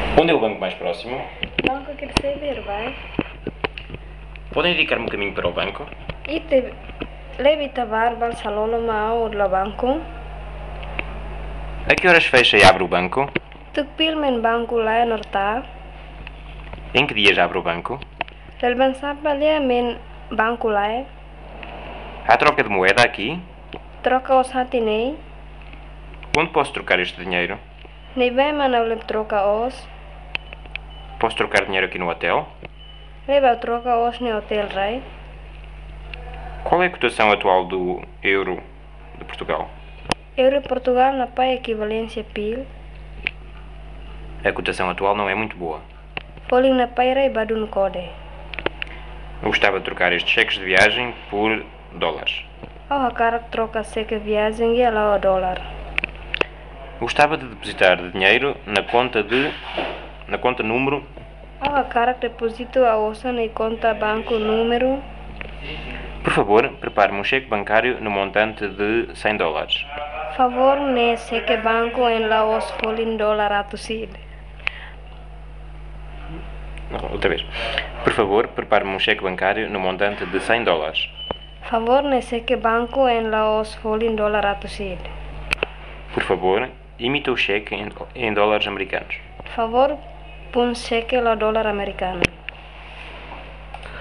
Onde é o banco mais próximo? Banco que receber, vai. Podem indicar-me o caminho para o banco? Ite levita barbal salolo mau la banco. A que horas fecha e abre o banco? Tukpil men banco lá norta. Em que dias abre o banco? Relban sapalia men banco lá. Há troca de moeda aqui? Troca os hatinei. Onde posso trocar este dinheiro? Nei vai manawlem troca os. Posso trocar dinheiro aqui no hotel? Leva troca os ne hotel rai. Qual é a cotação atual do euro de Portugal? Euro Portugal na pai equivalência pil. A cotação atual não é muito boa. Foling na pai rai badun kode. Eu gostava de trocar estes cheques de viagem por dólares. Ao hakarak troca seca viagem e lá o dólar. Gostava de depositar dinheiro na conta número. Ao hakarak deposito a ossa na conta banco número. Por favor, prepare-me um cheque bancário no montante de 100 dólares. Favor ne seque banco en la os foling dólar atusil. Não, outra vez. Por favor, prepare-me um cheque bancário no montante de 100 dólares. Favor ne seque banco en la os foling dólar atusil. Por favor, imita o cheque em dólares americanos. Favor pun seque la dólar americano.